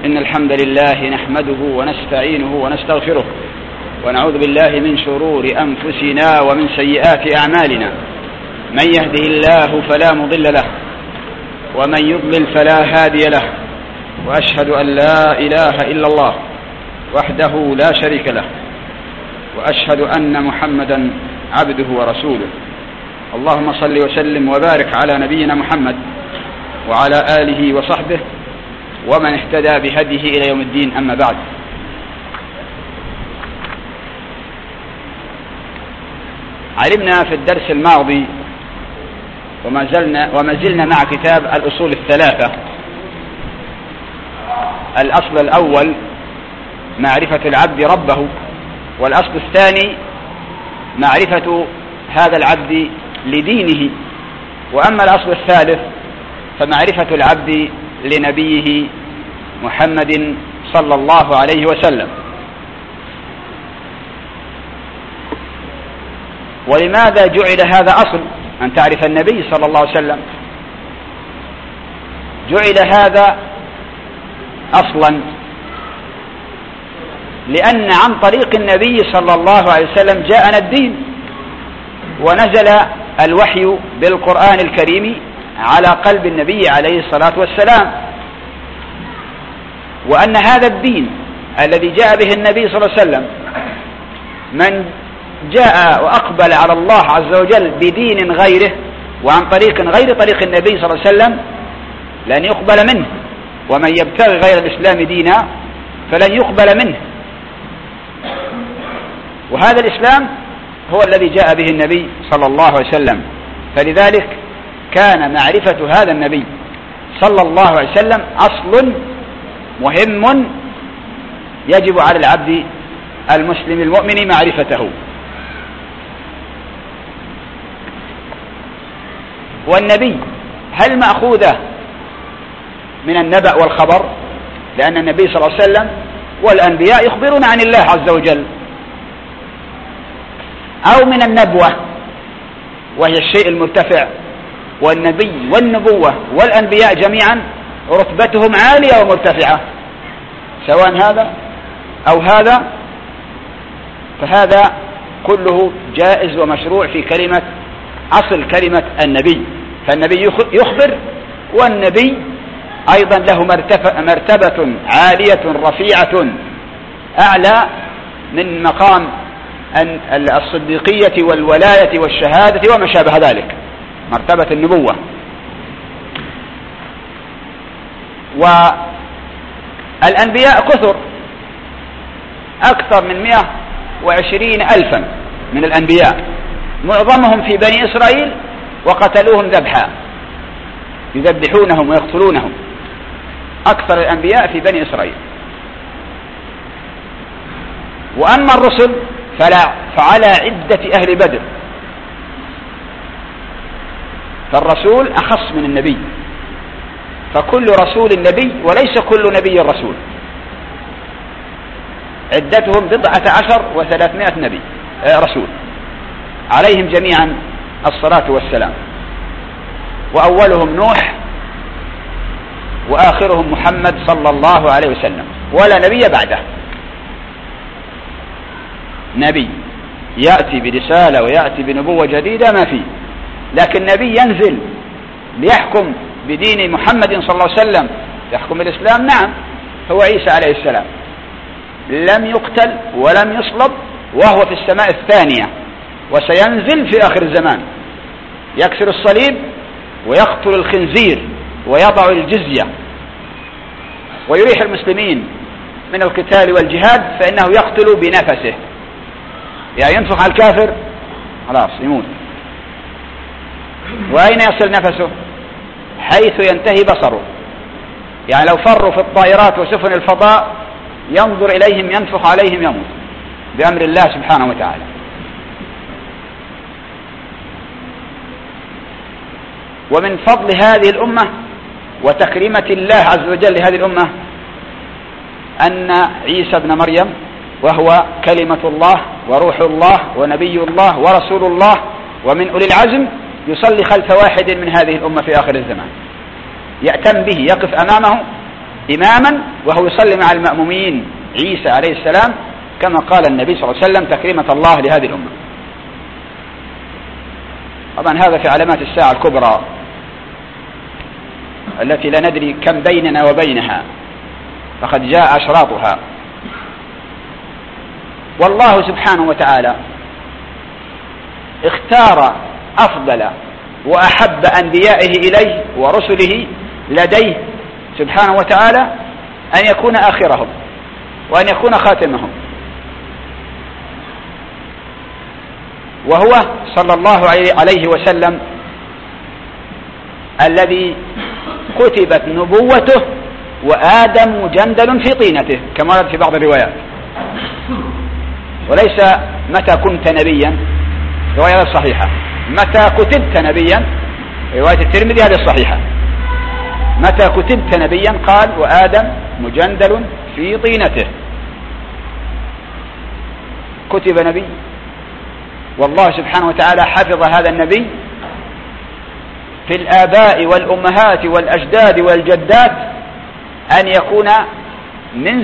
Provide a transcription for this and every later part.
إن الحمد لله نحمده ونستعينه ونستغفره ونعوذ بالله من شرور أنفسنا ومن سيئات أعمالنا. من يهده الله فلا مضل له ومن يضلل فلا هادي له، وأشهد أن لا إله إلا الله وحده لا شريك له، وأشهد أن محمدا عبده ورسوله. اللهم صل وسلم وبارك على نبينا محمد وعلى آله وصحبه ومن اهتدى بهديه إلى يوم الدين. أما بعد، علمنا في الدرس الماضي وما زلنا مع كتاب الأصول الثلاثة. الأصل الأول معرفة العبد ربه، والأصل الثاني معرفة هذا العبد لدينه، وأما الأصل الثالث فمعرفة العبد لنبيه محمد صلى الله عليه وسلم. ولماذا جعل هذا أصل أن تعرف النبي صلى الله عليه وسلم؟ جعل هذا أصلا لأن عن طريق النبي صلى الله عليه وسلم جاءنا الدين، ونزل الوحي بالقرآن الكريم على قلب النبي عليه الصلاة والسلام، وأن هذا الدين الذي جاء به النبي صلى الله عليه وسلم من جاء وأقبل على الله عز وجل بدين غيره وعن طريق غير طريق النبي صلى الله عليه وسلم لن يقبل منه، ومن يبتغي غير الإسلام دينا فلن يقبل منه. وهذا الإسلام هو الذي جاء به النبي صلى الله عليه وسلم، فلذلك كان معرفة هذا النبي صلى الله عليه وسلم أصل مهم يجب على العبد المسلم المؤمن معرفته. والنبي هل مأخوذة من النبأ والخبر؟ لأن النبي صلى الله عليه وسلم والأنبياء يخبرون عن الله عز وجل، أو من النبوة وهي الشيء المرتفع، والنبي والنبوة والأنبياء جميعا رتبتهم عالية ومرتفعة، سواء هذا أو هذا، فهذا كله جائز ومشروع في كلمة أصل كلمة النبي. فالنبي يخبر، والنبي أيضا له مرتبة عالية رفيعة أعلى من مقام الصديقية والولاية والشهادة وما شابه ذلك، مرتبة النبوة. والأنبياء كثر، أكثر من 120,000 من الأنبياء، معظمهم في بني إسرائيل وقتلوهم ذبحا، يذبحونهم ويقتلونهم، أكثر الأنبياء في بني إسرائيل. وأما الرسل فعلى عدة أهل بدر، فالرسول أخص من النبي، فكل رسول نبي وليس كل نبي رسول، عدتهم 19,300 نبي رسول عليهم جميعا الصلاة والسلام، وأولهم نوح وآخرهم محمد صلى الله عليه وسلم، ولا نبي بعده. نبي يأتي برسالة ويأتي بنبوة جديدة ما فيه، لكن نبي ينزل ليحكم بدين محمد صلى الله عليه وسلم، يحكم الإسلام، نعم، هو عيسى عليه السلام، لم يقتل ولم يصلب وهو في السماء الثانية، وسينزل في آخر الزمان يكسر الصليب ويقتل الخنزير ويضع الجزية ويريح المسلمين من القتال والجهاد، فإنه يقتل بنفسه، يعني ينفخ على الكافر خلاص يموت. وأين يصل نفسه؟ حيث ينتهي بصره، يعني لو فروا في الطائرات وسفن الفضاء ينظر إليهم ينفخ عليهم يموت بأمر الله سبحانه وتعالى. ومن فضل هذه الأمة وتكريمة الله عز وجل لهذه الأمة أن عيسى ابن مريم وهو كلمة الله وروح الله ونبي الله ورسول الله ومن أولي العزم يصلي خلف واحد من هذه الأمة في آخر الزمان، يأتم به، يقف أمامه إماما وهو يصلي مع المأمومين عيسى عليه السلام كما قال النبي صلى الله عليه وسلم تكريمة الله لهذه الأمة. طبعا هذا في علامات الساعة الكبرى التي لا ندري كم بيننا وبينها، فقد جاء أشراطها. والله سبحانه وتعالى اختار أفضل وأحب أنبيائه إليه ورسله لديه سبحانه وتعالى أن يكون آخرهم وأن يكون خاتمهم، وهو صلى الله عليه وسلم الذي كتبت نبوته وآدم جندل في طينته كما ورد في بعض الروايات، وليس متى كنت نبيا، رواية صحيحة، متى كتبت نبيا، رواية الترمذي هذه الصحيحة، متى كتبت نبيا قال وآدم مجندل في طينته، كتب نبي. والله سبحانه وتعالى حفظ هذا النبي في الآباء والأمهات والأجداد والجدات أن يكون من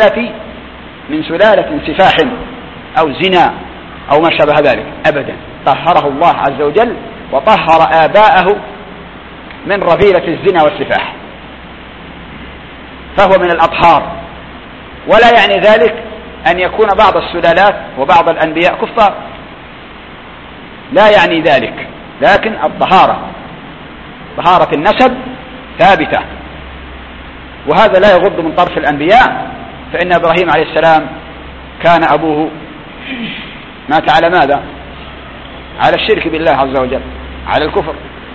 سلالة سفاح أو زنا أو ما شابه ذلك أبدا، طهره الله عز وجل وطهر آباءه من رذيلة الزنا والسفاح، فهو من الأطهار. ولا يعني ذلك أن يكون بعض السلالات وبعض الأنبياء كفار، لا يعني ذلك، لكن طهارة النسب ثابتة، وهذا لا يغض من طرف الأنبياء. فإن إبراهيم عليه السلام كان أبوه مات على ماذا؟ على الشرك بالله عز وجل، على الكفر.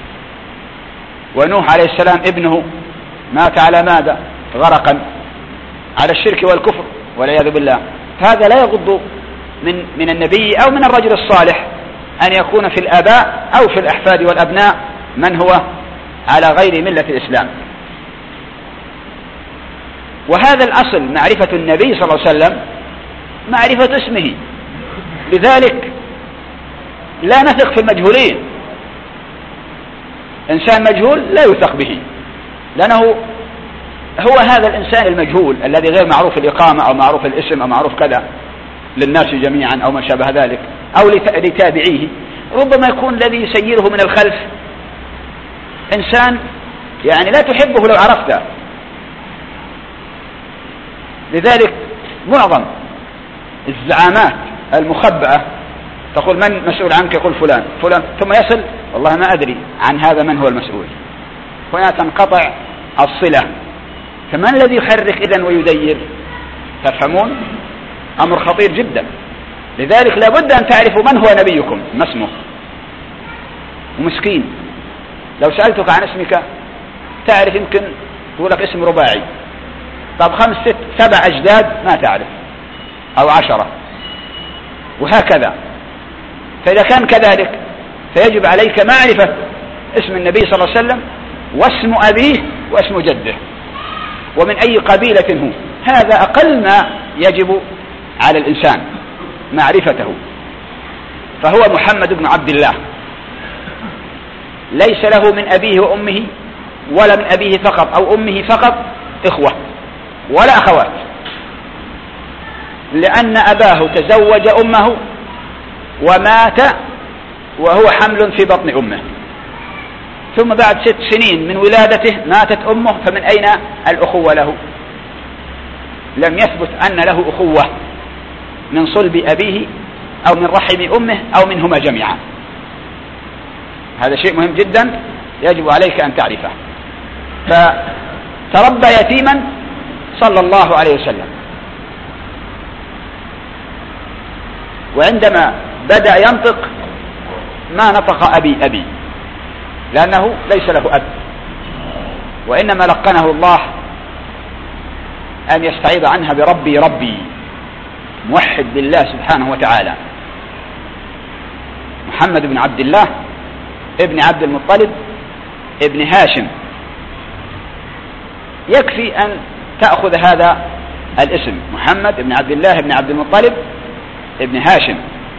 ونوح عليه السلام ابنه مات على ماذا؟ غرقا، على الشرك والكفر والعياذ بالله. فهذا لا يغض من النبي أو من الرجل الصالح أن يكون في الآباء أو في الأحفاد والأبناء من هو على غير ملة الإسلام. وهذا الأصل معرفة النبي صلى الله عليه وسلم معرفة اسمه، لذلك لا نثق في المجهولين. إنسان مجهول لا يثق به، لأنه هو هذا الإنسان المجهول الذي غير معروف الإقامة أو معروف الاسم أو معروف كذا للناس جميعا أو ما شابه ذلك أو لتابعيه، ربما يكون الذي يسيره من الخلف إنسان يعني لا تحبه لو عرفته. لذلك معظم الزعامات المخبأة تقول من مسؤول عنك؟ يقول فلان فلان، ثم يصل والله ما أدري عن هذا من هو المسؤول، هنا تنقطع الصلة. فمن الذي يحرك إذن ويدير؟ تفهمون؟ أمر خطير جدا. لذلك لابد أن تعرفوا من هو نبيكم، ما اسمه. ومسكين لو سألتك عن اسمك تعرف يمكن تقول لك اسم رباعي، طب 5 6 7 أجداد ما تعرف أو 10 وهكذا. فإذا كان كذلك فيجب عليك معرفة اسم النبي صلى الله عليه وسلم واسم أبيه واسم جده ومن أي قبيلة هو. هذا أقل ما يجب على الإنسان معرفته. فهو محمد بن عبد الله، ليس له من أبيه وأمه ولا من أبيه فقط أو أمه فقط إخوة ولا أخوات، لأن أباه تزوج أمه ومات وهو حمل في بطن أمه، ثم بعد 6 سنين من ولادته ماتت أمه، فمن أين الأخوة له؟ لم يثبت أن له أخوة من صلب أبيه أو من رحم أمه أو منهما جميعا. هذا شيء مهم جدا يجب عليك أن تعرفه. فتربى يتيما صلى الله عليه وسلم، وعندما بدأ ينطق ما نطق أبي لأنه ليس له أب، وإنما لقنه الله أن يستعيذ عنها بربي موحد بالله سبحانه وتعالى. محمد بن عبد الله ابن عبد المطلب ابن هاشم، يكفي أن تأخذ هذا الاسم محمد بن عبد الله ابن عبد المطلب ابن هاشم.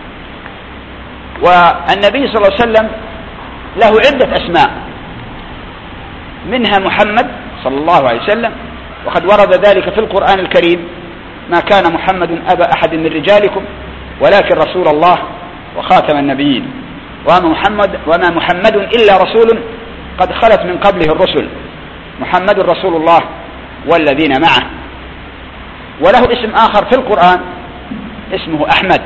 والنبي صلى الله عليه وسلم له عدة أسماء، منها محمد صلى الله عليه وسلم، وقد ورد ذلك في القرآن الكريم: ما كان محمد أبا أحد من رجالكم ولكن رسول الله وخاتم النبيين، وما محمد إلا رسول قد خلت من قبله الرسل، محمد رسول الله والذين معه. وله اسم آخر في القرآن اسمه أحمد،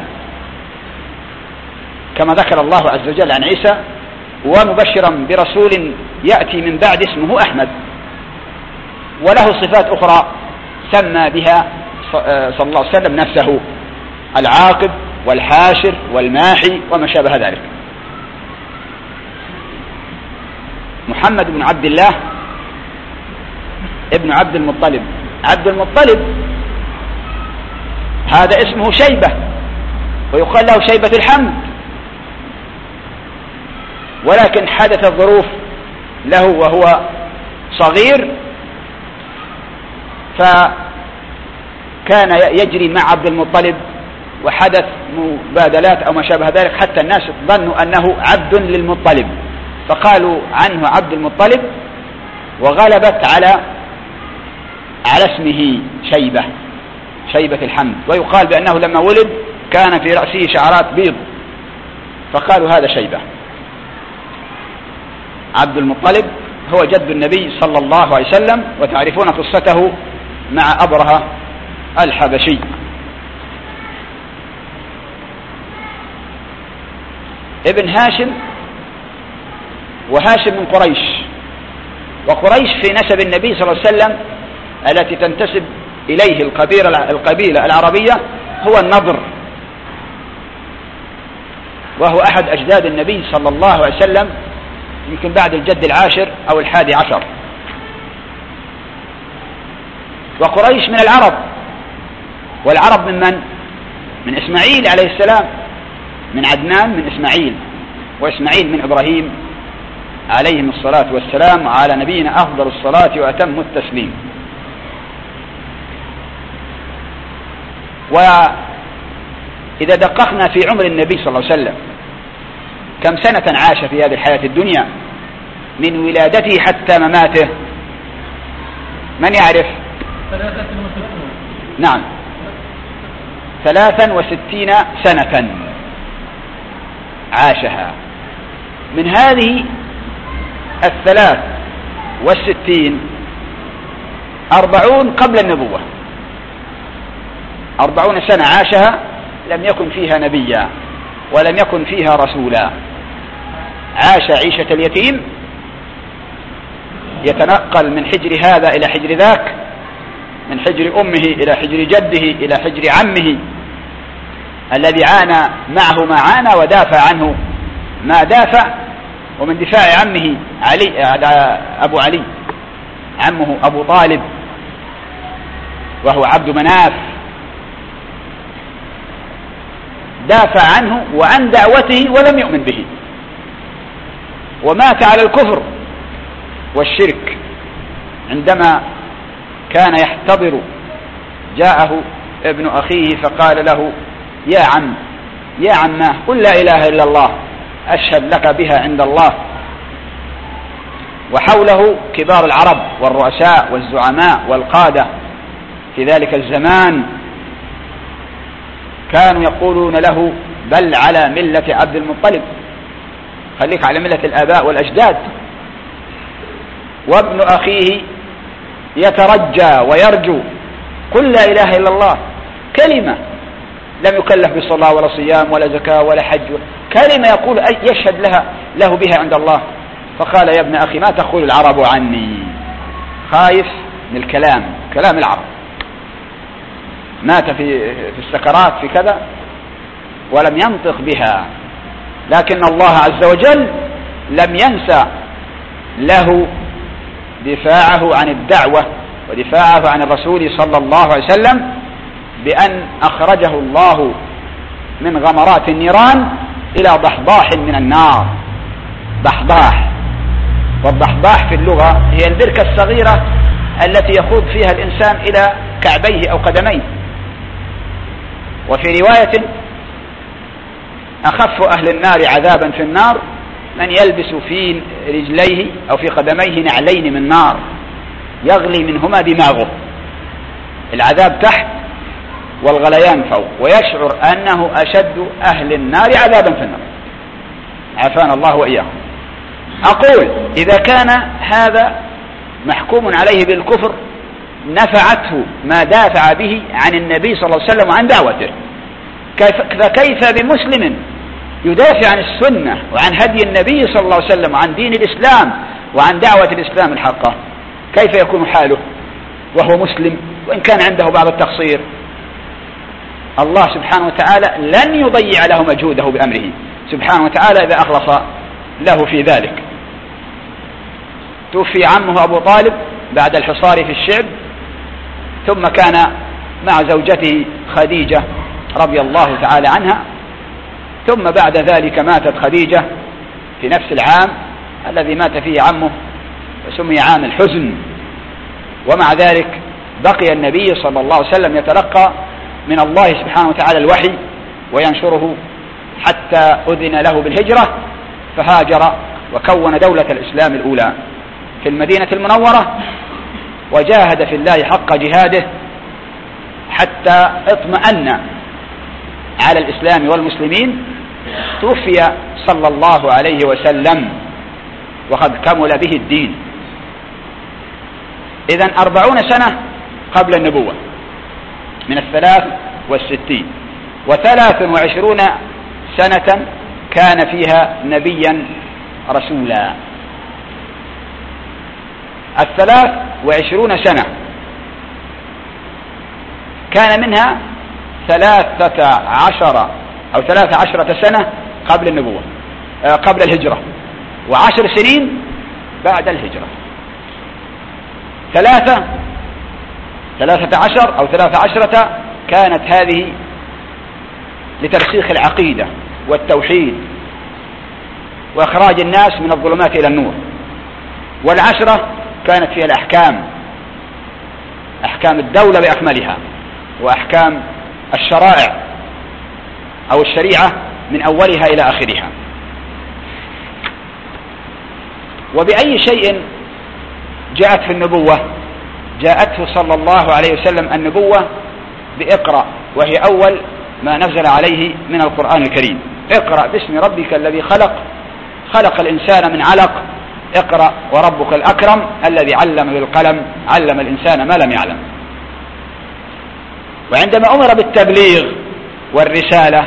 كما ذكر الله عز وجل عن عيسى: ومبشرا برسول يأتي من بعد اسمه أحمد. وله صفات أخرى سمى بها صلى الله عليه وسلم نفسه: العاقب والحاشر والماحي وما شابه ذلك. محمد بن عبد الله ابن عبد المطلب. عبد المطلب هذا اسمه شيبة، ويقال له شيبة الحمد، ولكن حدث ظروف له وهو صغير فكان يجري مع عبد المطلب، وحدث مبادلات أو ما شابه ذلك، حتى الناس ظنوا أنه عبد للمطلب فقالوا عنه عبد المطلب، وغلبت على اسمه شيبة الحمد. ويقال بأنه لما ولد كان في رأسه شعرات بيض فقالوا هذا شيبة. عبد المطلب هو جد النبي صلى الله عليه وسلم، وتعرفون قصته مع أبرهة الحبشي. ابن هاشم، وهاشم من قريش، وقريش في نسب النبي صلى الله عليه وسلم التي تنتسب إليه القبيلة العربية هو النضر، وهو أحد أجداد النبي صلى الله عليه وسلم، يمكن بعد الجد العاشر أو 11. وقريش من العرب، والعرب من إسماعيل عليه السلام، من عدنان من إسماعيل، وإسماعيل من إبراهيم عليهم الصلاة والسلام، وعلى نبينا أفضل الصلاة وأتم التسليم. وإذا دققنا في عمر النبي صلى الله عليه وسلم كم سنة عاش في هذه الحياة الدنيا من ولادته حتى مماته؟ من يعرف؟ 63. نعم، 63 سنة عاشها. من هذه 63 40 قبل النبوة، 40 سنة عاشها لم يكن فيها نبيا ولم يكن فيها رسولا. عاش عيشة اليتيم، يتنقل من حجر هذا إلى حجر ذاك، من حجر أمه إلى حجر جده إلى حجر عمه الذي عانى معه ما عانى ودافع عنه ما دافع. ومن دفاع عمه أبو علي، عمه أبو طالب وهو عبد مناف، دافع عنه وعن دعوته ولم يؤمن به، ومات على الكفر والشرك. عندما كان يحتضر جاءه ابن أخيه فقال له: يا عماه قل لا إله إلا الله أشهد لك بها عند الله. وحوله كبار العرب والرؤساء والزعماء والقادة في ذلك الزمان كانوا يقولون له: بل على ملة عبد المطلب، خليك على ملة الآباء والأجداد. وابن أخيه يترجى ويرجو: قل لا إله إلا الله، كلمة لم يكلف بصلاة ولا صيام ولا زكاة ولا حج، كلمة يقول يشهد له بها عند الله. فقال: يا ابن أخي ما تقول العرب عني؟ خايف من كلام العرب. مات في السكرات في كذا ولم ينطق بها، لكن الله عز وجل لم ينسى له دفاعه عن الدعوة ودفاعه عن الرسول صلى الله عليه وسلم بأن أخرجه الله من غمرات النيران إلى ضحضاح من النار. ضحضاح، والضحضاح في اللغة هي البركة الصغيرة التي يخوض فيها الإنسان إلى كعبيه أو قدميه. وفي رواية: أخف أهل النار عذابا في النار من يلبس في رجليه أو في قدميه نعلين من نار يغلي منهما دماغه. العذاب تحت والغليان فوق، ويشعر أنه أشد أهل النار عذابا في النار، عافانا الله وإياكم. أقول إذا كان هذا محكوم عليه بالكفر نفعته ما دافع به عن النبي صلى الله عليه وسلم وعن دعوته، فكيف بمسلم يدافع عن السنة وعن هدي النبي صلى الله عليه وسلم وعن دين الإسلام وعن دعوة الإسلام الحقة؟ كيف يكون حاله وهو مسلم وإن كان عنده بعض التقصير؟ الله سبحانه وتعالى لن يضيع له مجهوده بأمره سبحانه وتعالى إذا أخلص له في ذلك. توفي عمه أبو طالب بعد الحصار في الشعب، ثم كان مع زوجته خديجة رضي الله تعالى عنها، ثم بعد ذلك ماتت خديجة في نفس العام الذي مات فيه عمه، وسمي عام الحزن. ومع ذلك بقي النبي صلى الله عليه وسلم يتلقى من الله سبحانه وتعالى الوحي وينشره حتى أذن له بالهجرة، فهاجر وكون دولة الإسلام الأولى في المدينة المنورة، وجاهد في الله حق جهاده حتى اطمأن على الإسلام والمسلمين. توفي صلى الله عليه وسلم وقد كمل به الدين. إذن 40 سنة قبل النبوة من 63، و23 سنة كان فيها نبيا رسولا. 23 سنة كان منها 13 أو 13 سنة قبل النبوة قبل الهجرة، و10 سنين بعد الهجرة. 13 أو 13 كانت هذه لترسيخ العقيدة والتوحيد وإخراج الناس من الظلمات إلى النور، و10 كانت فيها الأحكام، أحكام الدولة بأكملها، وأحكام الشرائع أو الشريعة من أولها إلى آخرها. وبأي شيء جاءت في النبوة؟ جاءته صلى الله عليه وسلم النبوة بإقرأ، وهي أول ما نزل عليه من القرآن الكريم. اقرأ باسم ربك الذي خلق، خلق الإنسان من علق، اقرأ وربك الأكرم الذي علم بالقلم، علم الإنسان ما لم يعلم. وعندما أمر بالتبليغ والرسالة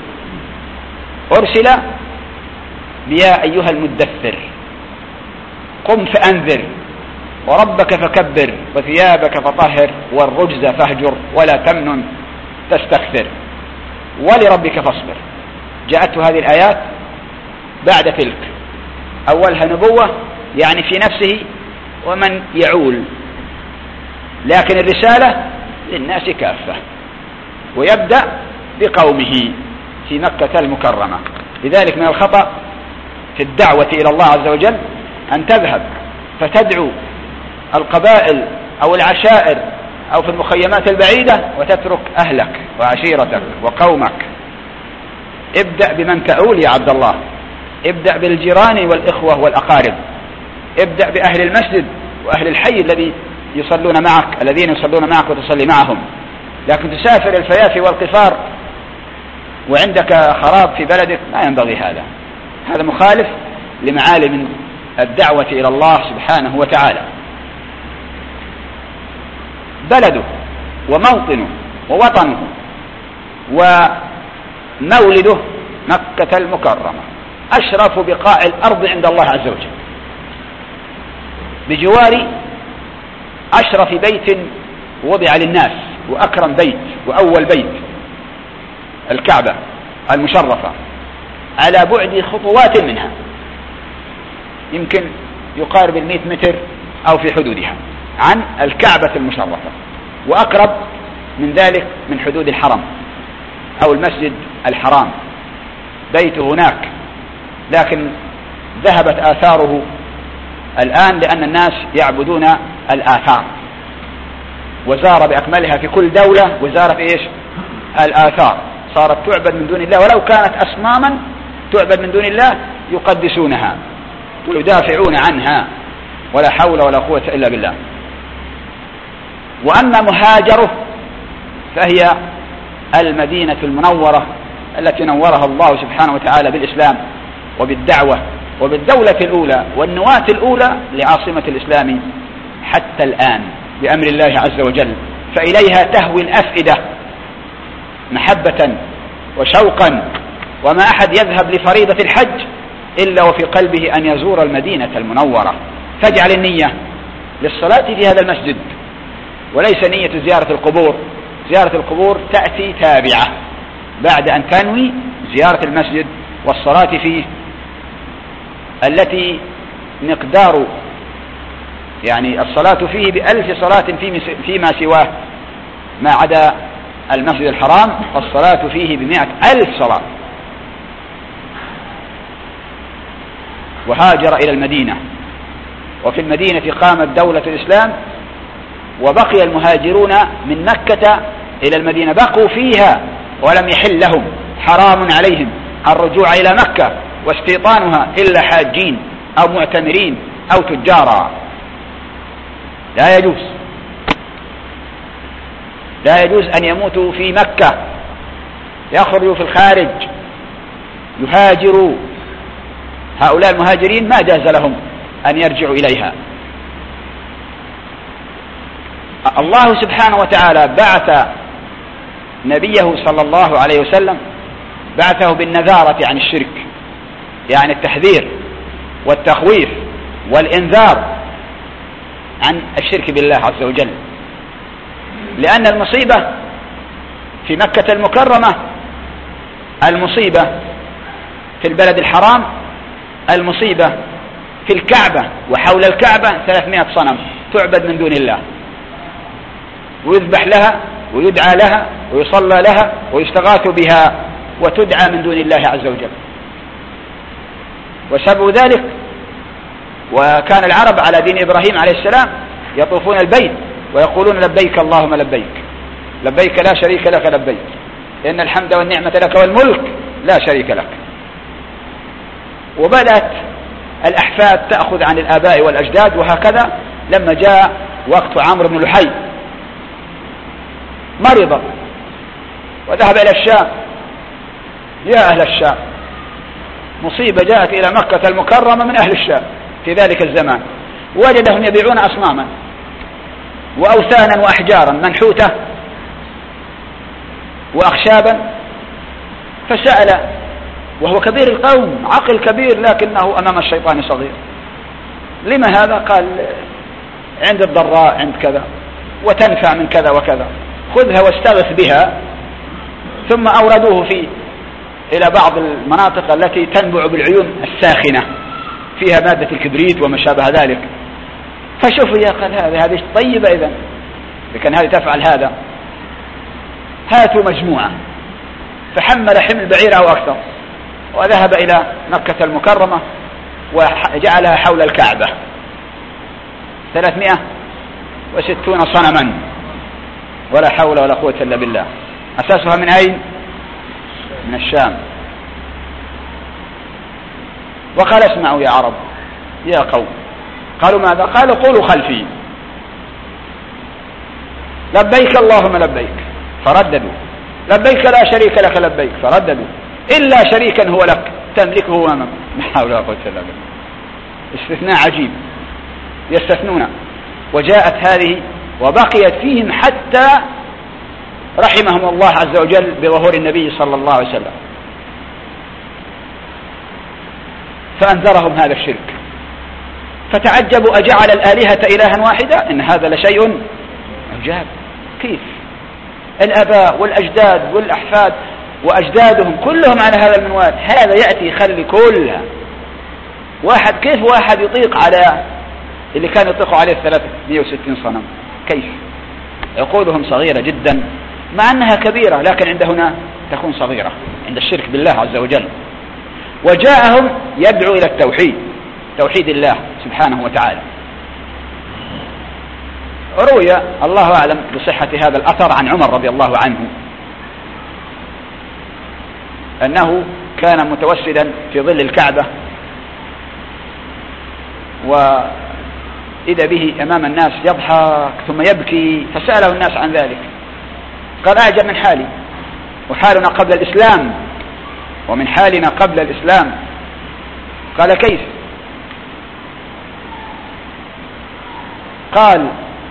أرسل بيا أيها المدثر قم فأنذر وربك فكبر وثيابك فطهر والرجز فاهجر ولا تمنن تستكثر ولربك فاصبر. جاءته هذه الآيات بعد تلك، أولها نبوة يعني في نفسه ومن يعول، لكن الرسالة للناس كافة، ويبدأ بقومه في مكة المكرمة. لذلك من الخطأ في الدعوة إلى الله عز وجل أن تذهب فتدعو القبائل أو العشائر أو في المخيمات البعيدة وتترك أهلك وعشيرتك وقومك. ابدأ بمن تعول يا عبد الله، ابدأ بالجيران والإخوة والأقارب، ابدأ بأهل المسجد وأهل الحي الذين يصلون معك وتصلي معهم. لكن تسافر الفيافي والقفار وعندك خراب في بلدك، ما ينبغي هذا مخالف لمعالم الدعوة إلى الله سبحانه وتعالى. بلده وموطنه ووطنه ومولده مكة المكرمة أشرف بقاع الأرض عند الله عز وجل، بجوار أشرف بيت وضع للناس وأكرم بيت وأول بيت، الكعبة المشرفة، على بعد خطوات منها، يمكن يقارب 100 متر أو في حدودها عن الكعبة المشرفة، وأقرب من ذلك من حدود الحرم أو المسجد الحرام، بيته هناك، لكن ذهبت آثاره الآن لأن الناس يعبدون الآثار، وزارة بأكملها في كل دولة وزارة إيش؟ الآثار، صارت تعبد من دون الله، ولو كانت أصناما تعبد من دون الله يقدسونها ويدافعون عنها، ولا حول ولا قوة إلا بالله. وأما مهاجره فهي المدينة المنورة التي نورها الله سبحانه وتعالى بالإسلام وبالدعوة وبالدولة الأولى والنواة الأولى لعاصمة الإسلام حتى الآن بأمر الله عز وجل، فإليها تهوي الأفئدة محبة وشوقا، وما أحد يذهب لفريضة الحج إلا وفي قلبه أن يزور المدينة المنورة. فاجعل النية للصلاة في هذا المسجد وليس نية زيارة القبور. زيارة القبور تأتي تابعة بعد أن تنوي زيارة المسجد والصلاة فيه، التي مقدار يعني الصلاة فيه ب1000 صلاة فيما سواه ما عدا المسجد الحرام، والصلاة فيه ب100,000 صلاة. وهاجر إلى المدينة، وفي المدينة قامت دولة الإسلام، وبقي المهاجرون من مكة إلى المدينة بقوا فيها ولم يحل لهم، حرام عليهم الرجوع إلى مكة واستيطانها إلا حاجين أو معتمرين أو تجارا. لا يجوز أن يموتوا في مكة، يخرجوا في الخارج يهاجروا. هؤلاء المهاجرين ما جاز لهم أن يرجعوا إليها. الله سبحانه وتعالى بعث نبيه صلى الله عليه وسلم، بعثه بالنذارة عن الشرك، يعني التحذير والتخويف والإنذار عن الشرك بالله عز وجل، لأن المصيبة في مكة المكرمة، المصيبة في البلد الحرام، المصيبة في الكعبة وحول الكعبة 300 صنم تعبد من دون الله، ويذبح لها ويدعى لها ويصلى لها ويستغاث بها وتدعى من دون الله عز وجل. وسبب ذلك، وكان العرب على دين إبراهيم عليه السلام يطوفون البيت ويقولون لبيك اللهم لبيك، لبيك لا شريك لك لبيك، إن الحمد والنعمة لك والملك لا شريك لك. وبدأت الأحفاد تأخذ عن الآباء والأجداد، وهكذا لما جاء وقت عمرو بن لحي مرض وذهب إلى الشام. يا أهل الشام، مصيبة جاءت إلى مكة المكرمة من أهل الشام في ذلك الزمان، وجدهم يبيعون أصناما وأوثانا وأحجارا منحوتة وأخشابا، فسأل وهو كبير القوم عقل كبير لكنه أمام الشيطان صغير. لما هذا؟ قال عند الضراء عند كذا وتنفع من كذا وكذا، خذها واستغث بها. ثم أوردوه إلى بعض المناطق التي تنبع بالعيون الساخنة فيها مادة الكبريت وما شابه ذلك، فشوفوا يا قال هذه طيبة، إذن لكن هذه تفعل هذا، هاتوا مجموعة. فحمل حمل بعير أو أكثر وذهب إلى مكة المكرمة وجعلها حول الكعبة 360 صنما، ولا حول ولا قوة إلا بالله. أساسها من أين؟ من الشام. وقال اسمعوا يا عرب يا قوم. قالوا ماذا؟ قالوا قولوا خلفي لبيك اللهم لبيك، فرددوا لبيك لا شريك لك لبيك، فرددوا إلا شريكا هو لك تملكه وما حول ولا قوة إلا بالله. استثناء عجيب، يستثنون. وجاءت هذه وبقيت فيهم حتى رحمهم الله عز وجل بظهور النبي صلى الله عليه وسلم، فأنذرهم هذا الشرك، فتعجبوا أجعل الآلهة إلها واحدة إن هذا لشيء عجاب. كيف الآباء والأجداد والأحفاد وأجدادهم كلهم على هذا المنوال، هذا يأتي يخلي كلها واحد. كيف واحد يطيق على اللي كان يطيقوا عليه 360 صنم؟ كيف؟ عقولهم صغيرة جدا، مع أنها كبيرة لكن عند هنا تكون صغيرة عند الشرك بالله عز وجل. وجاءهم يدعو إلى التوحيد، توحيد الله سبحانه وتعالى. روي الله أعلم بصحة هذا الأثر عن عمر رضي الله عنه أنه كان متوسدا في ظل الكعبة إذا به أمام الناس يضحك ثم يبكي، فسأله الناس عن ذلك قال أعجب من حالي وحالنا قبل الإسلام ومن حالنا قبل الإسلام. قال كيف؟ قال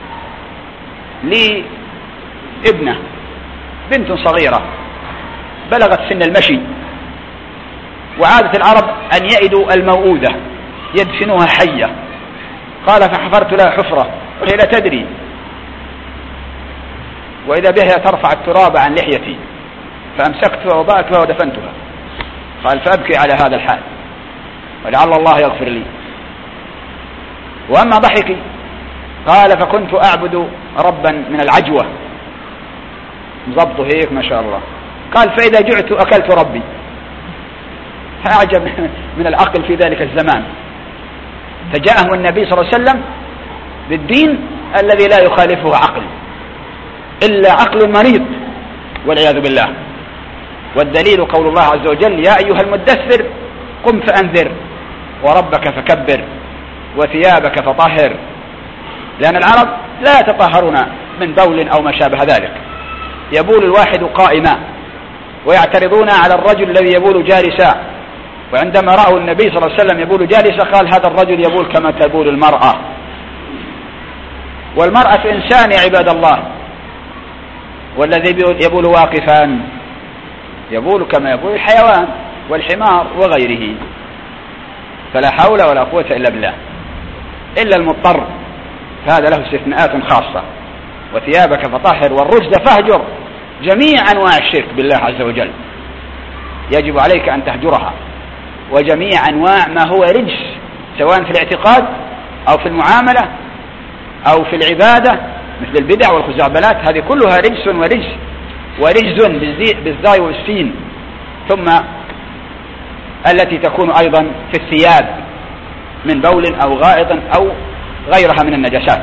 لي ابنة بنت صغيرة بلغت سن المشي، وعادة العرب أن يئدوا الموؤودة يدفنوها حية. قال فحفرت لها حفرة وهي لا تدري، وإذا بها ترفع التراب عن لحيتي، فأمسكتها وضعتها ودفنتها. قال فأبكي على هذا الحال ولعل الله يغفر لي. وأما ضحكي قال فكنت أعبد ربا من العجوة، ضبطه هيك ما شاء الله. قال فإذا جعت أكلت ربي. فأعجب من العقل في ذلك الزمان، فجاءهم النبي صلى الله عليه وسلم بالدين الذي لا يخالفه عقل إلا عقل مريض والعياذ بالله. والدليل قول الله عز وجل يا أيها المدثر قم فأنذر وربك فكبر وثيابك فطهر. لأن العرب لا يتطهرون من بول أو ما شابه ذلك، يبول الواحد قائما ويعترضون على الرجل الذي يبول جالسا. وعندما رأوا النبي صلى الله عليه وسلم يبول جالسا قال هذا الرجل يبول كما تبول المرأة. والمرأة إنسان يا عباد الله، والذي يبول واقفا يبول كما يبول الحيوان والحمار وغيره. فلا حول ولا قوة إلا بالله، إلا المضطر فهذا له استثناءات خاصة. وثيابك فطهر والرجز فاهجر. جميع أنواع الشرك بالله عز وجل يجب عليك أن تهجرها، وجميع أنواع ما هو رجس سواء في الاعتقاد أو في المعاملة أو في العبادة مثل البدع والخزعبلات، هذه كلها رجس ورجز بالزاي والسين. ثم التي تكون أيضا في الثياب من بول أو غائط أو غيرها من النجاسات.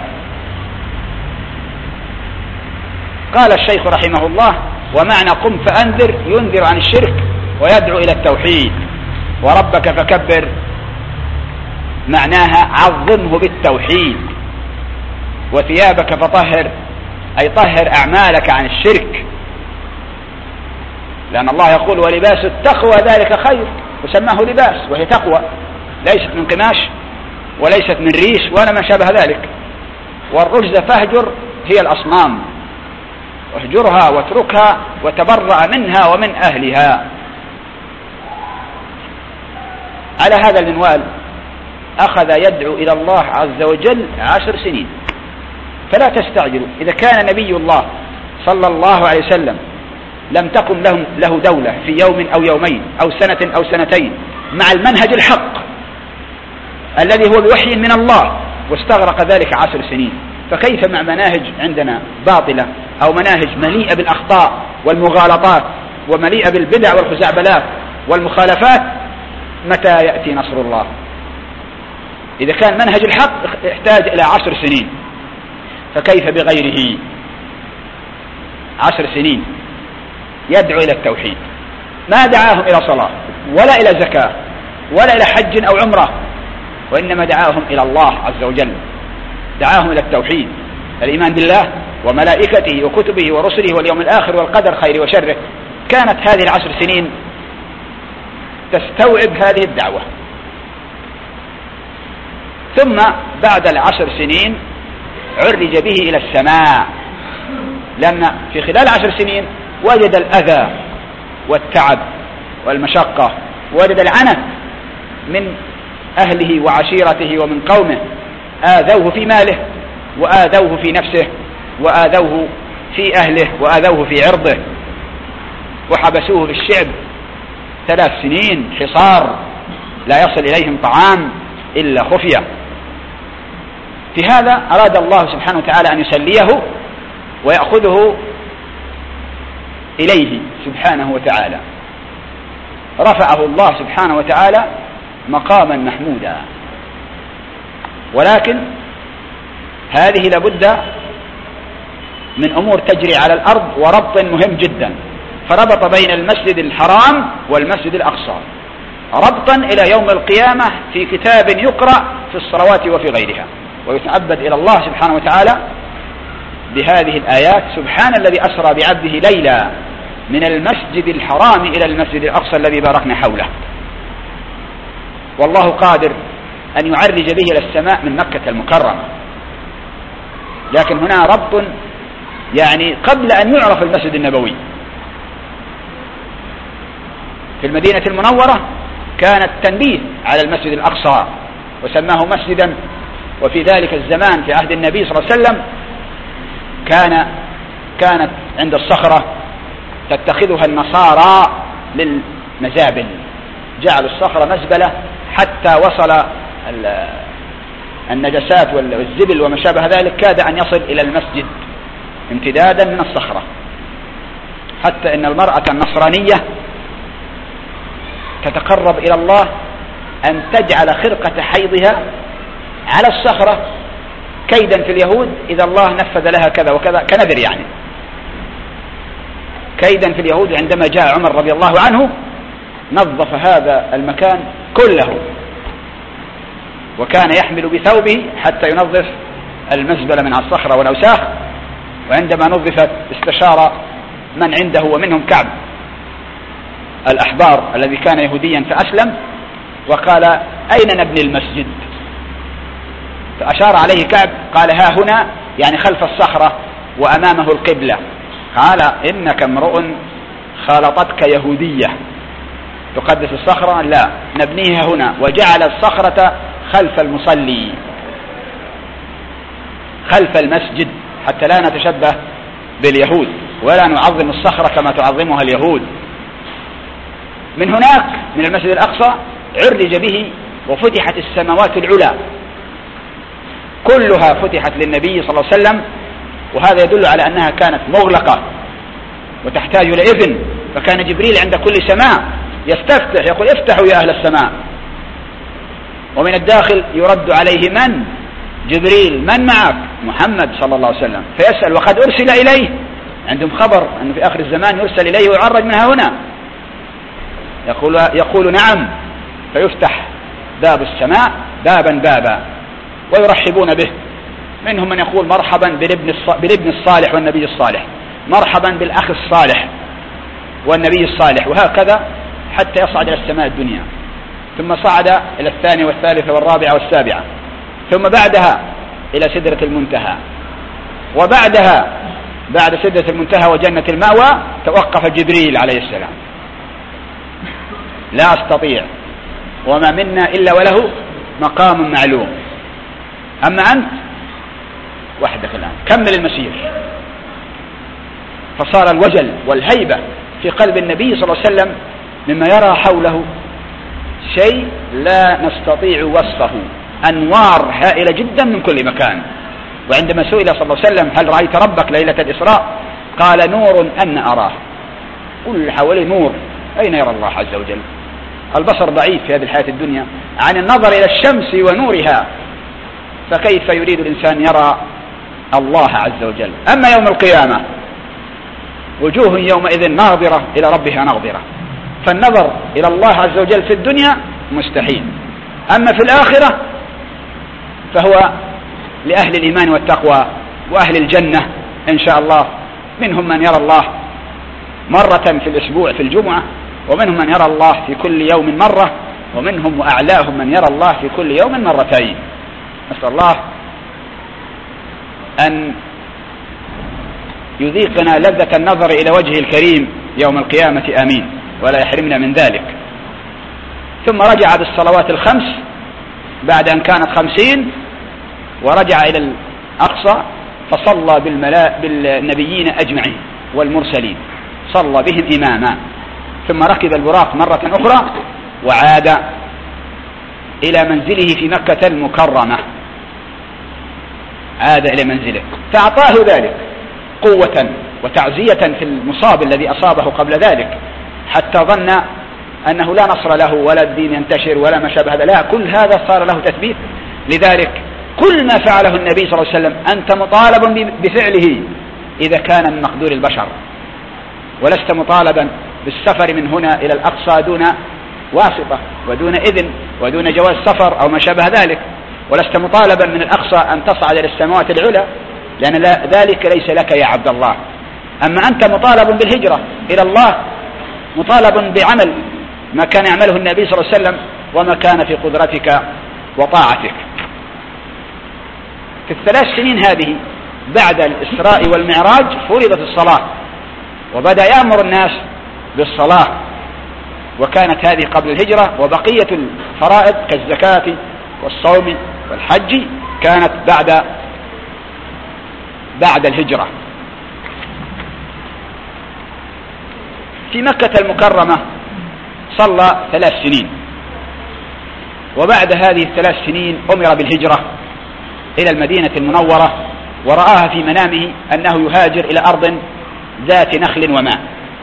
قال الشيخ رحمه الله ومعنى قم فأنذر ينذر عن الشرك ويدعو إلى التوحيد. وربك فكبر معناها عظمه بالتوحيد. وثيابك فطهر أي طهر أعمالك عن الشرك، لأن الله يقول ولباس التقوى ذلك خير، وسماه لباس وهي تقوى ليست من قماش وليست من ريش ولا ما شابه ذلك. والرجز فاهجر هي الأصنام، واهجرها واتركها وتبرأ منها ومن أهلها. على هذا المنوال أخذ يدعو إلى الله عز وجل 10 سنين. فلا تستعجلوا، إذا كان نبي الله صلى الله عليه وسلم لم تكن له دولة في يوم أو يومين أو سنة أو سنتين مع المنهج الحق الذي هو بوحي من الله، واستغرق ذلك 10 سنين، فكيف مع مناهج عندنا باطلة أو مناهج مليئة بالأخطاء والمغالطات ومليئة بالبدع والخزعبلات والمخالفات؟ متى يأتي نصر الله؟ إذا كان منهج الحق يحتاج إلى 10 سنين، فكيف بغيره؟ 10 سنين يدعو إلى التوحيد، ما دعاهم إلى صلاة ولا إلى زكاة ولا إلى حج أو عمرة، وإنما دعاهم إلى الله عز وجل، دعاهم إلى التوحيد، الإيمان بالله وملائكته وكتبه ورسله واليوم الآخر والقدر خير وشره. كانت هذه 10 سنين تستوعب هذه الدعوة. ثم بعد 10 سنين عرج به إلى السماء، لأن في خلال 10 سنين وجد الأذى والتعب والمشقة، وجد العنف من أهله وعشيرته ومن قومه، آذوه في ماله وآذوه في نفسه وآذوه في أهله وآذوه في عرضه، وحبسوه في الشعب 3 سنين حصار، لا يصل إليهم طعام إلا خفية. في هذا أراد الله سبحانه وتعالى أن يسليه ويأخذه إليه سبحانه وتعالى، رفعه الله سبحانه وتعالى مقاما محمودا. ولكن هذه لابد من أمور تجري على الأرض وربط مهم جدا، فربط بين المسجد الحرام والمسجد الأقصى ربطا إلى يوم القيامة في كتاب يقرأ في الصلوات وفي غيرها. ويتعبد إلى الله سبحانه وتعالى بهذه الآيات: سبحان الذي أسرى بعبده ليلا من المسجد الحرام إلى المسجد الأقصى الذي باركنا حوله. والله قادر أن يعرج به إلى السماء من مكة المكرمة. لكن هنا ربط يعني قبل أن يعرف المسجد النبوي. في المدينة المنورة كان التنبيه على المسجد الأقصى وسماه مسجدا، وفي ذلك الزمان في عهد النبي صلى الله عليه وسلم كانت عند الصخرة تتخذها النصارى للمزابل، جعلوا الصخرة مزبلة حتى وصل النجسات والزبل وما شابه ذلك كاد أن يصل إلى المسجد امتدادا من الصخرة، حتى إن المرأة النصرانية تتقرب إلى الله أن تجعل خرقة حيضها على الصخرة كيدا في اليهود إذا الله نفذ لها كذا وكذا، كنذر يعني، كيدا في اليهود. عندما جاء عمر رضي الله عنه نظف هذا المكان كله، وكان يحمل بثوبه حتى ينظف المزبلة من الصخرة والأوساخ. وعندما نظفت استشار من عنده ومنهم كعب الأحبار الذي كان يهوديا فأسلم، وقال: أين نبني المسجد؟ فأشار عليه كعب قال: ها هنا، يعني خلف الصخرة وأمامه القبلة. قال: إنك امرؤ خالطتك يهودية تقدس الصخرة، لا نبنيها هنا. وجعل الصخرة خلف المصلي خلف المسجد حتى لا نتشبه باليهود ولا نعظم الصخرة كما تعظمها اليهود. من هناك من المسجد الأقصى عرج به وفتحت السماوات العلى كلها، فتحت للنبي صلى الله عليه وسلم، وهذا يدل على أنها كانت مغلقة وتحتاج إلى إذن. فكان جبريل عند كل سماء يستفتح يقول: افتحوا يا أهل السماء. ومن الداخل يرد عليه: من؟ جبريل. من معك؟ محمد صلى الله عليه وسلم. فيسأل: وقد أرسل إليه؟ عندهم خبر أنه في آخر الزمان يرسل إليه ويعرج منها هنا. يقول: نعم. فيفتح باب السماء بابا بابا ويرحبون به. منهم من يقول: مرحبا بالابن الصالح والنبي الصالح، مرحبا بالأخ الصالح والنبي الصالح، وهكذا حتى يصعد إلى السماء الدنيا. ثم صعد إلى الثانية والثالثة والرابعة والسابعة، ثم بعدها إلى سدرة المنتهى، وبعدها بعد سدرة المنتهى وجنة المأوى توقف جبريل عليه السلام: لا أستطيع، وما منا إلا وله مقام معلوم، أما أنت وحدك الآن كمل المسير. فصار الوجل والهيبة في قلب النبي صلى الله عليه وسلم مما يرى حوله شيء لا نستطيع وصفه، أنوار هائلة جدا من كل مكان. وعندما سئل صلى الله عليه وسلم: هل رأيت ربك ليلة الإسراء؟ قال: نور أن أراه. كل حوالي نور، أين يرى الله عز وجل؟ البصر ضعيف في هذه الحياة الدنيا عن النظر إلى الشمس ونورها، فكيف يريد الإنسان يرى الله عز وجل؟ أما يوم القيامة وجوه يومئذ ناظرة إلى ربها ناظرة. فالنظر إلى الله عز وجل في الدنيا مستحيل، أما في الآخرة فهو لأهل الإيمان والتقوى وأهل الجنة إن شاء الله. منهم من يرى الله مرة في الأسبوع في الجمعة، ومنهم من يرى الله في كل يوم مرة، ومنهم وأعلاهم من يرى الله في كل يوم مرتين. نسأل الله أن يذيقنا لذة النظر إلى وجهه الكريم يوم القيامة، آمين، ولا يحرمنا من ذلك. ثم رجع بالصلوات الخمس بعد أن كانت 50، ورجع إلى الأقصى فصلى بالنبيين أجمعين والمرسلين، صلى بهم إماما. ثم ركب البراق مرة أخرى وعاد إلى منزله في مكة المكرمة، عاد إلى منزله، فأعطاه ذلك قوة وتعزية في المصاب الذي أصابه قبل ذلك، حتى ظن أنه لا نصر له ولا الدين ينتشر ولا ما شابه هذا. لا، كل هذا صار له تثبيت. لذلك كل ما فعله النبي صلى الله عليه وسلم أنت مطالب بفعله إذا كان من مقدور البشر، ولست مطالبا بالسفر من هنا إلى الأقصى دون واسطة ودون إذن ودون جواز سفر أو ما شابه ذلك. ولست مطالبا من الأقصى أن تصعد إلى السماوات العلى، لأن ذلك ليس لك يا عبد الله. أما أنت مطالب بالهجرة إلى الله، مطالب بعمل ما كان يعمله النبي صلى الله عليه وسلم وما كان في قدرتك وطاعتك. في ال3 سنين هذه بعد الإسراء والمعراج فرضت الصلاة، وبدأ يأمر الناس بالصلاة، وكانت هذه قبل الهجرة، وبقية الفرائض كالزكاة والصوم والحج كانت بعد الهجرة. في مكة المكرمة صلى 3 سنين، وبعد هذه ال3 سنين أمر بالهجرة إلى المدينة المنورة، ورآها في منامه أنه يهاجر إلى أرض ذات نخل وماء.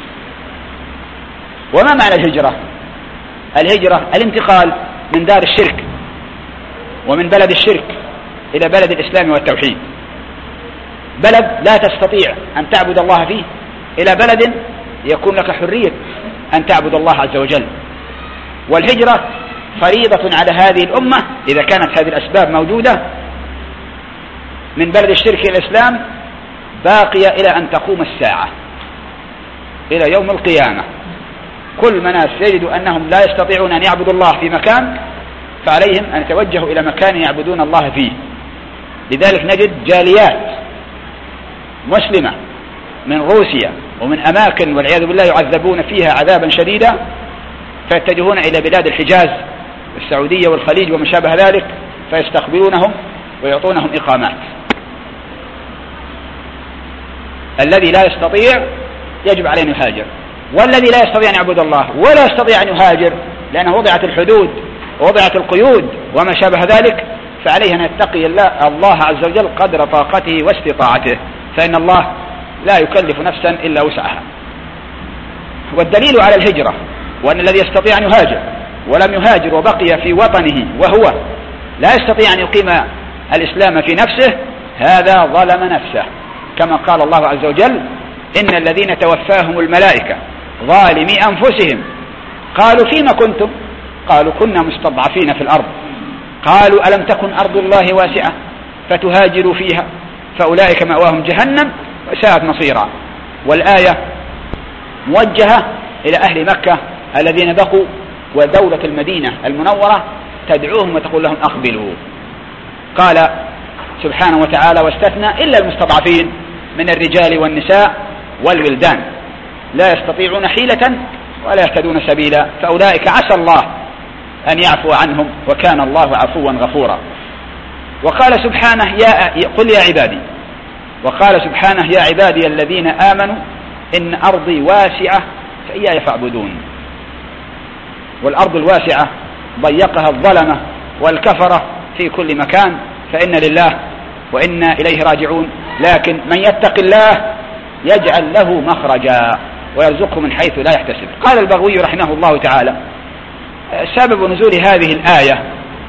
وما معنى الهجرة؟ الهجرة الانتقال من دار الشرك ومن بلد الشرك إلى بلد الإسلام والتوحيد، بلد لا تستطيع أن تعبد الله فيه إلى بلد يكون لك حرية أن تعبد الله عز وجل. والهجرة فريضة على هذه الأمة إذا كانت هذه الأسباب موجودة من بلد الشرك إلى الإسلام، باقية إلى أن تقوم الساعة، إلى يوم القيامة. كل من يجدوا أنهم لا يستطيعون أن يعبدوا الله في مكان، فعليهم أن يتوجهوا إلى مكان يعبدون الله فيه. لذلك نجد جاليات مسلمة من روسيا ومن أماكن والعياذ بالله يعذبون فيها عذابا شديدا، فيتجهون إلى بلاد الحجاز والسعودية والخليج وما شابه ذلك، فيستقبلونهم ويعطونهم إقامات. الذي لا يستطيع يجب عليه أن يهاجر، والذي لا يستطيع أن يعبد الله ولا يستطيع أن يهاجر لأنه وضعت الحدود ووضعت القيود وما شابه ذلك، فعليه أن يتقي الله عز وجل قدر طاقته واستطاعته، فإن الله لا يكلف نفسا إلا وسعها. والدليل على الهجرة وأن الذي يستطيع أن يهاجر ولم يهاجر وبقي في وطنه وهو لا يستطيع أن يقيم الإسلام في نفسه، هذا ظلم نفسه، كما قال الله عز وجل: إن الذين توفاهم الملائكة ظالمي أنفسهم قالوا فيما كنتم؟ قالوا كنا مستضعفين في الأرض، قالوا ألم تكن أرض الله واسعة فتهاجروا فيها فأولئك مأواهم جهنم وساءت مصيرا. والآية موجهة إلى أهل مكة الذين بقوا، ودولة المدينة المنورة تدعوهم وتقول لهم أقبلوا. قال سبحانه وتعالى: واستثنى إلا المستضعفين من الرجال والنساء والولدان لا يستطيعون حيلة ولا يهتدون سبيلا فأولئك عسى الله أن يعفو عنهم وكان الله عفوا غفورا. وقال سبحانه: قل يا عبادي، وقال سبحانه: يا عبادي الذين آمنوا إن أرضي واسعة فإياي فاعبدون. والأرض الواسعة ضيقها الظلمة والكفرة في كل مكان، فإن لله وإنا إليه راجعون. لكن من يتق الله يجعل له مخرجا ويرزقه من حيث لا يحتسب. قال البغوي رحمه الله تعالى: سبب نزول هذه الآية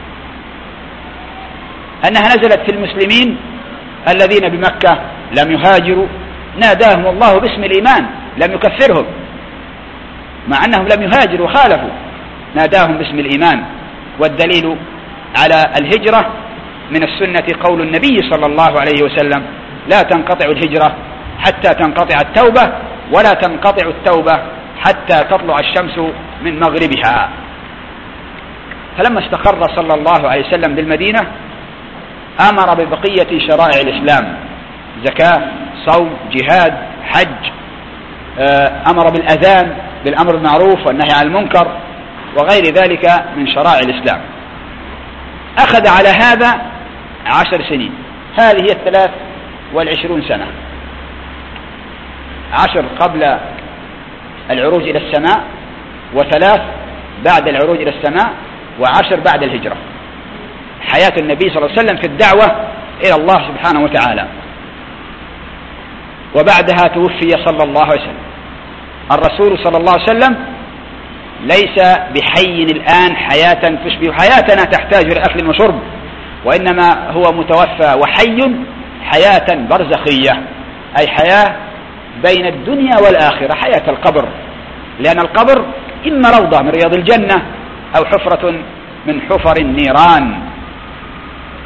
أنها نزلت في المسلمين الذين بمكة لم يهاجروا، ناداهم الله باسم الإيمان، لم يكفرهم مع أنهم لم يهاجروا وخالفوا، ناداهم باسم الإيمان. والدليل على الهجرة من السنة قول النبي صلى الله عليه وسلم: لا تنقطع الهجرة حتى تنقطع التوبة، ولا تنقطع التوبة حتى تطلع الشمس من مغربها. فلما استقر صلى الله عليه وسلم بالمدينة أمر ببقية شرائع الإسلام: زكاة، صوم، جهاد، حج، أمر بالأذان، بالأمر بالمعروف والنهي عن المنكر وغير ذلك من شرائع الإسلام. أخذ على هذا 10 سنين. هذه هي 23 سنة، 10 قبل العروج إلى السماء، و3 بعد العروج إلى السماء، و10 بعد الهجرة. حياة النبي صلى الله عليه وسلم في الدعوة إلى الله سبحانه وتعالى. وبعدها توفي صلى الله عليه وسلم. الرسول صلى الله عليه وسلم ليس بحي الآن حياة تشبه حياتنا تحتاج إلى أكل وشرب، وإنما هو متوفى وحي حياة برزخية، أي حياة بين الدنيا والآخرة، حياة القبر، لأن القبر إما روضة من رياض الجنة أو حفرة من حفر النيران.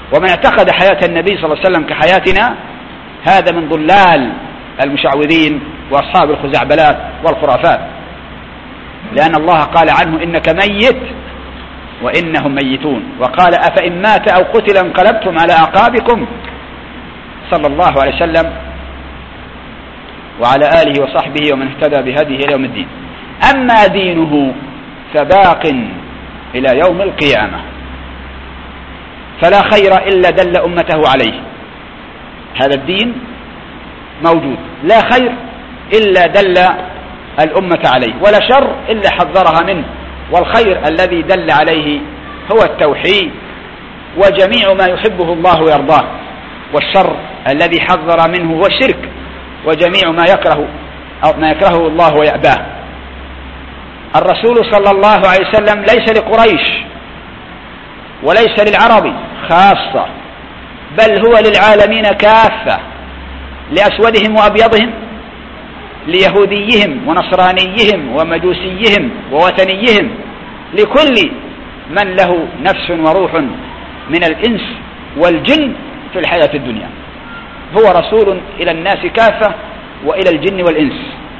ومن اعتقد حياة النبي صلى الله عليه وسلم كحياتنا هذا من ضلال المشعوذين وأصحاب الخزعبلات والخرافات، لأن الله قال عنه إنك ميت وإنهم ميتون، وقال أفإن مات أو قتل انقلبتم على أعقابكم، صلى الله عليه وسلم وعلى آله وصحبه ومن اهتدى بهديه إلى يوم الدين. أما دينه فباق إلى يوم القيامة، فلا خير إلا دل أمته عليه. هذا الدين موجود، لا خير إلا دل الأمة عليه، ولا شر إلا حذرها منه، والخير الذي دل عليه هو التوحيد وجميع ما يحبه الله ويرضاه، والشر الذي حذر منه هو الشرك وجميع ما يكرهه الله ويأباه. الرسول صلى الله عليه وسلم ليس لقريش وليس للعرب خاصة، بل هو للعالمين كافة، لأسودهم وأبيضهم، ليهوديهم ونصرانيهم ومجوسيهم ووثنيهم، لكل من له نفس وروح من الإنس والجن في الحياة الدنيا. هو رسول إلى الناس كافة وإلى الجن والإنس.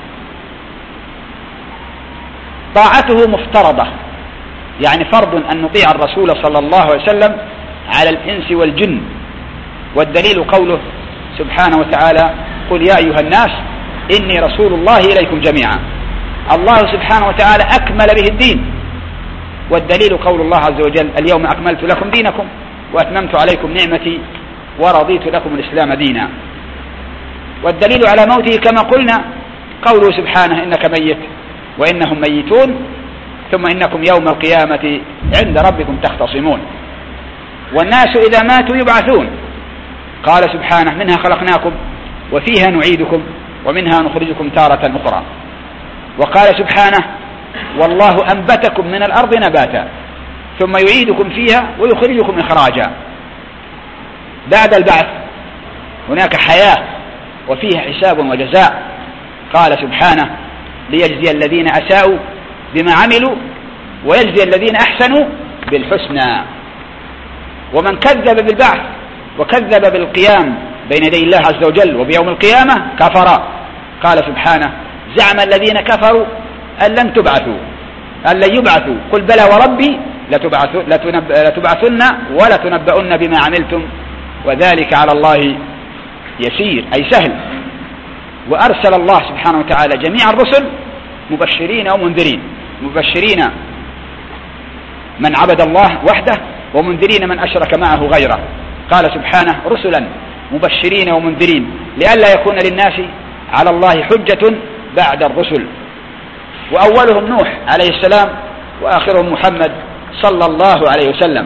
طاعته مفترضة، يعني فرض أن نطيع الرسول صلى الله عليه وسلم على الإنس والجن، والدليل قوله سبحانه وتعالى قل يا أيها الناس إني رسول الله إليكم جميعا. الله سبحانه وتعالى أكمل به الدين، والدليل قول الله عز وجل اليوم أكملت لكم دينكم وأتممت عليكم نعمتي ورضيت لكم الإسلام دينا. والدليل على موته كما قلنا قوله سبحانه إنك ميت وإنهم ميتون ثم إنكم يوم القيامة عند ربكم تختصمون. والناس إذا ماتوا يبعثون، قال سبحانه منها خلقناكم وفيها نعيدكم ومنها نخرجكم تارة أخرى. وقال سبحانه والله أنبتكم من الأرض نباتا ثم يعيدكم فيها ويخرجكم إخراجا. بعد البعث هناك حياة وفيها حساب وجزاء. قال سبحانه ليجزي الذين أساءوا بما عملوا ويجزي الذين أحسنوا بالحسنى. ومن كذب بالبعث وكذب بالقيام بين يدي الله عز وجل وبيوم القيامة كفر. قال سبحانه زعم الذين كفروا أن لن يبعثوا قل بلى وربي لتبعثن ولتنبؤن بما عملتم وذلك على الله يسير، أي سهل. وأرسل الله سبحانه وتعالى جميع الرسل مبشرين ومنذرين، مبشرين من عبد الله وحده ومنذرين من أشرك معه غيره. قال سبحانه رسلا مبشرين ومنذرين لئلا يكون للناس على الله حجة بعد الرسل. وأولهم نوح عليه السلام وآخرهم محمد صلى الله عليه وسلم.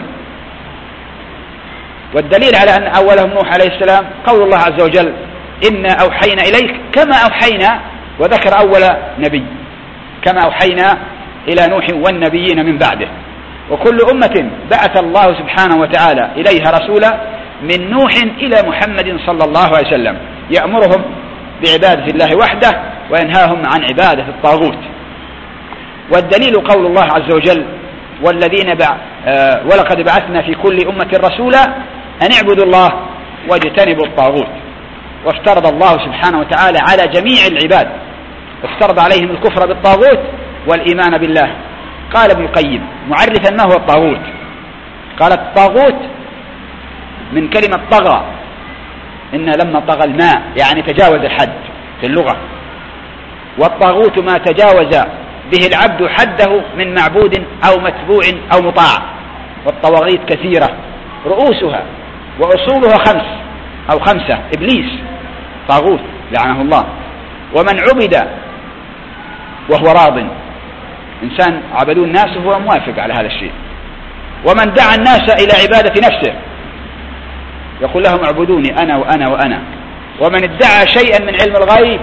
والدليل على أن أولهم نوح عليه السلام قول الله عز وجل إنا أوحينا إليك كما أوحينا، وذكر أول نبي كما أوحينا إلى نوح والنبيين من بعده. وكل أمة بعث الله سبحانه وتعالى إليها رسولا من نوح إلى محمد صلى الله عليه وسلم يأمرهم بعبادة الله وحده وينهاهم عن عبادة الطاغوت. والدليل قول الله عز وجل ولقد بعثنا في كل أمة رسولا أن اعبدوا الله واجتنبوا الطاغوت. وافترض الله سبحانه وتعالى على جميع العباد، افترض عليهم الكفر بالطاغوت والإيمان بالله. قال ابن القيم معرفا ما هو الطاغوت، قال الطاغوت من كلمة طغى، إن لما طغى الماء يعني تجاوز الحد في اللغة. والطاغوت ما تجاوز به العبد حده من معبود أو متبوع أو مطاع. والطواغيت كثيرة رؤوسها وأصولها 5 إبليس طاغوت لعنه الله. ومن عبد وهو راض، إنسان عبدوا الناس وهو موافق على هذا الشيء. ومن دعا الناس إلى عبادة نفسه يقول لهم اعبدوني أنا وأنا وأنا. ومن ادعى شيئا من علم الغيب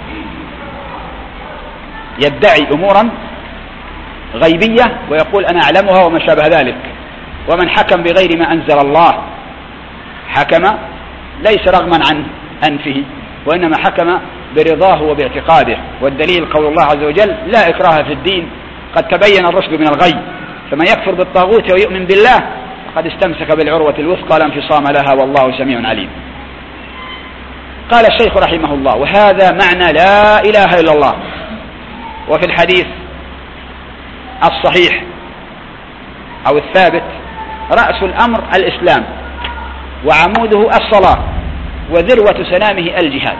يدعي أمورا غيبية ويقول أنا أعلمها وما شابه ذلك. ومن حكم بغير ما أنزل الله حكم ليس رغما عن أنفه وإنما حكم برضاه وباعتقاده. والدليل قول الله عز وجل لا إكراه في الدين قد تبين الرشد من الغي، فمن يكفر بالطاغوت ويؤمن بالله قد استمسك بالعروة الوثقى لا انفصام لها والله سميع عليم. قال الشيخ رحمه الله: وهذا معنى لا إله إلا الله. وفي الحديث الصحيح أو الثابت: رأس الأمر الإسلام، وعموده الصلاة، وذروة سنامه الجهاد.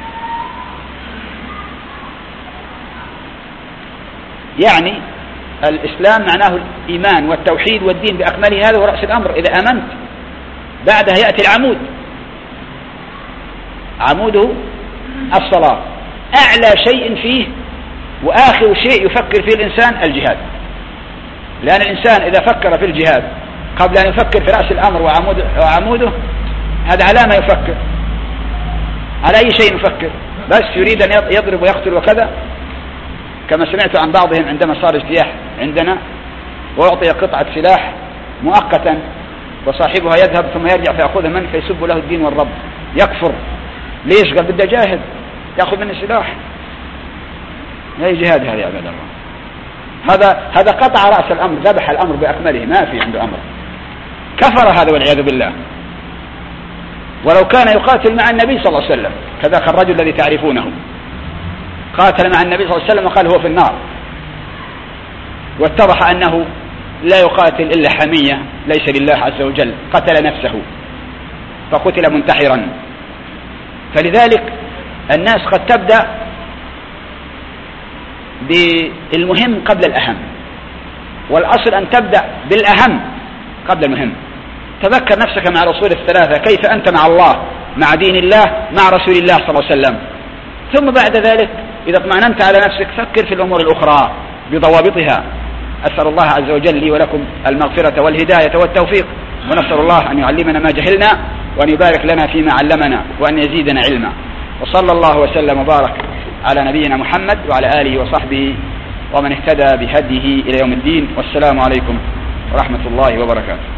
يعني الإسلام معناه الإيمان والتوحيد والدين بأكمله، هذا هو رأس الأمر. إذا آمنت بعدها يأتي العمود، عموده الصلاة، أعلى شيء فيه وآخر شيء يفكر فيه الإنسان الجهاد. لأن الإنسان إذا فكر في الجهاد قبل أن يفكر في رأس الأمر وعموده، هذا على ما يفكر، على أي شيء يفكر، بس يريد أن يضرب ويقتل وكذا، كما سمعت عن بعضهم عندما صار اجتياح عندنا ويعطي قطعة سلاح مؤقتا وصاحبها يذهب ثم يرجع فيأخذها من فيسب له الدين والرب، يكفر. ليش؟ قال بدي أجاهد، يأخذ مني سلاح. أي جهاد هذا يا عباد الله؟ هذا قطع رأس الأمر، ذبح الأمر بأكمله، ما في عنده أمر، كفر هذا والعياذ بالله. ولو كان يقاتل مع النبي صلى الله عليه وسلم، كذاك الرجل الذي تعرفونه قاتل مع النبي صلى الله عليه وسلم وقال هو في النار، واتضح أنه لا يقاتل إلا حمية ليس لله عز وجل، قتل نفسه فقتل منتحرا. فلذلك الناس قد تبدأ بالمهم قبل الأهم، والأصل أن تبدأ بالأهم قبل المهم. تذكر نفسك مع الأصول الثلاثة، كيف أنت مع الله، مع دين الله، مع رسول الله صلى الله عليه وسلم. ثم بعد ذلك إذا اطمأننت على نفسك فكر في الأمور الأخرى بضوابطها. أسأل الله عز وجل لي ولكم المغفرة والهداية والتوفيق، ونسأل الله أن يعلمنا ما جهلنا وأن يبارك لنا فيما علمنا وأن يزيدنا علما. وصلى الله وسلم وبارك على نبينا محمد وعلى آله وصحبه ومن اهتدى بهديه إلى يوم الدين. والسلام عليكم ورحمة الله وبركاته.